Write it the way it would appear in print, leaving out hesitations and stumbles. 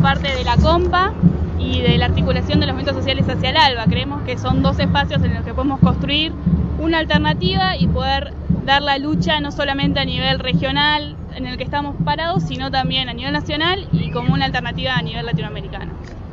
parte de la COMPA y de la articulación de los movimientos sociales hacia el ALBA. Creemos que son dos espacios en los que podemos construir una alternativa y poder dar la lucha no solamente a nivel regional en el que estamos parados, sino también a nivel nacional y como una alternativa a nivel latinoamericano.